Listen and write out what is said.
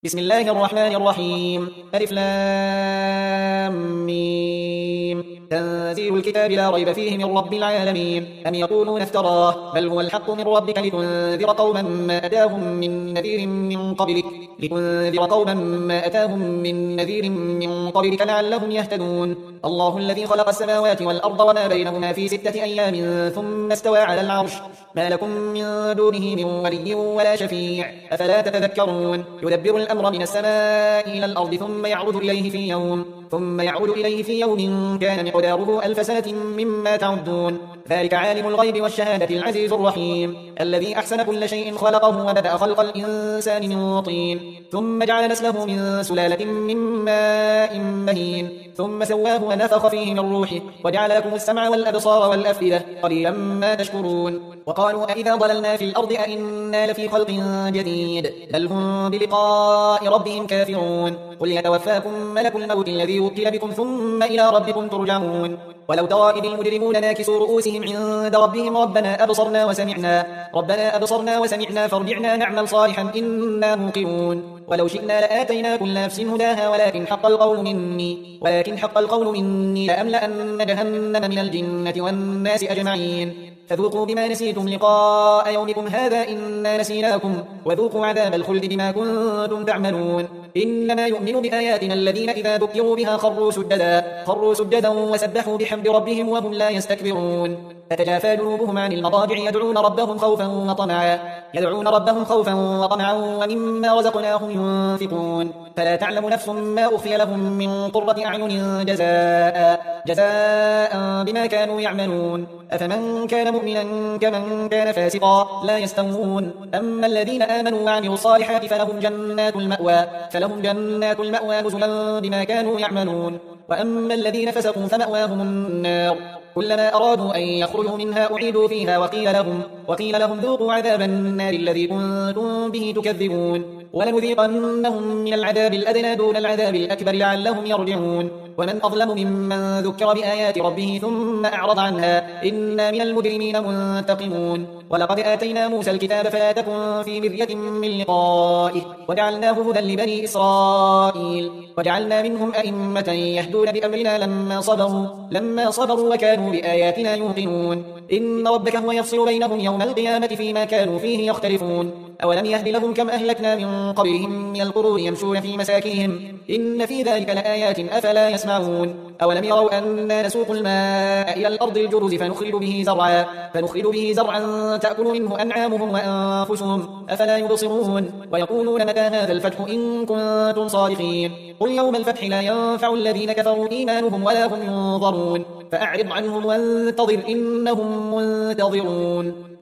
بسم الله الرحمن الرحيم. ألف لام ميم. تنزيل الكتاب لا ريب فيه من رب العالمين. أم يقولون افتراه بل هو الحق من ربك لتنذر قوما ما أتاهم من نذير من قبلك لعلهم يهتدون. الله الذي خلق السماوات والأرض وما بينهما في 6 أيام ثم استوى على العرش ما لكم من دونه من ولي ولا شفيع أفلا تتذكرون. يدبر الأمر من السماء إلى الأرض ثم يعرج إليه في يوم كان مقداره 1000 سنة مما تعدون. ذلك عالم الغيب والشهادة العزيز الرحيم الذي أحسن كل شيء خلقه وبدأ خلق الإنسان من طين ثم جعل نسله من سلالة من ماء مهين ثم سواه ونفخ فيه من روحه وجعل لكم السمع والأبصار والأفئدة قليلا ما تشكرون. وقالوا أئذا ضللنا في الأرض أئنا لفي خلق جديد بل هم بلقاء ربهم كافرون. قل يتوفاكم ملك الموت الذي وكل بكم ثم إلى ربكم ترجعون. ولو ترى إذ المجرمون ناكسوا رؤوسهم عند ربهم ربنا أبصرنا وسمعنا فارجعنا نعمل صالحا إنا موقنون. ولو شئنا لآتينا كل نفس هداها ولكن حق القول مني لأملأن جهنم من الجنة والناس أجمعين. فذوقوا بما نسيتم لقاء يومكم هذا إنا نسيناكم وذوقوا عذاب الخلد بما كنتم تعملون. إنما يؤمن بآياتنا الذين إذا ذكروا بها خروا سجدا وسبحوا بحمد ربهم وهم لا يستكبرون. تتجافى جنوبهم عن المضاجع يدعون ربهم خوفا وطمعا ومما رزقناهم ينفقون. فلا تعلم نفس ما أخفي لهم من قرة أعين جزاء بما كانوا يعملون. أفمن كان مؤمنا كمن كان فاسقا لا يستوون. أما الذين آمنوا وعملوا الصالحات فلهم جنات المأوى نزلا بما كانوا يعملون. وأما الذين فسقوا فمأواهم النار كلما أرادوا أن يخرجوا منها أعيدوا فيها وقيل لهم ذوقوا عذاب النار الذي كنتم به تكذبون. ولنذيقنهم من العذاب الأدنى دون العذاب الأكبر لعلهم يرجعون. ومن أظلم ممن ذكر بآيات ربه ثم أعرض عنها إنا من المجرمين منتقمون. ولقد آتينا موسى الكتاب فلا تكن في مرية من لقائه وجعلناه هدى لبني إسرائيل وجعلنا منهم أئمة يهدون بأمرنا لما صبروا وكانوا بآياتنا يوقنون. إن ربك هو يفصل بينهم يوم القيامة فيما كانوا فيه يختلفون. أولم يهد لهم كم أهلكنا من قبلهم من القرون يمشون في مساكنهم إن في ذلك لآيات أفلا يسمعون. أولم يروا أنا نسوق الماء إلى الأرض الجرز فنخرج به زرعا تأكل منه أنعامهم وأنفسهم أفلا يبصرون. ويقولون متى هذا الفتح إن كنتم صادقين. قل يوم الفتح لا ينفع الذين كفروا إيمانهم ولا هم ينظرون. فأعرض عنهم وانتظر إنهم منتظرون.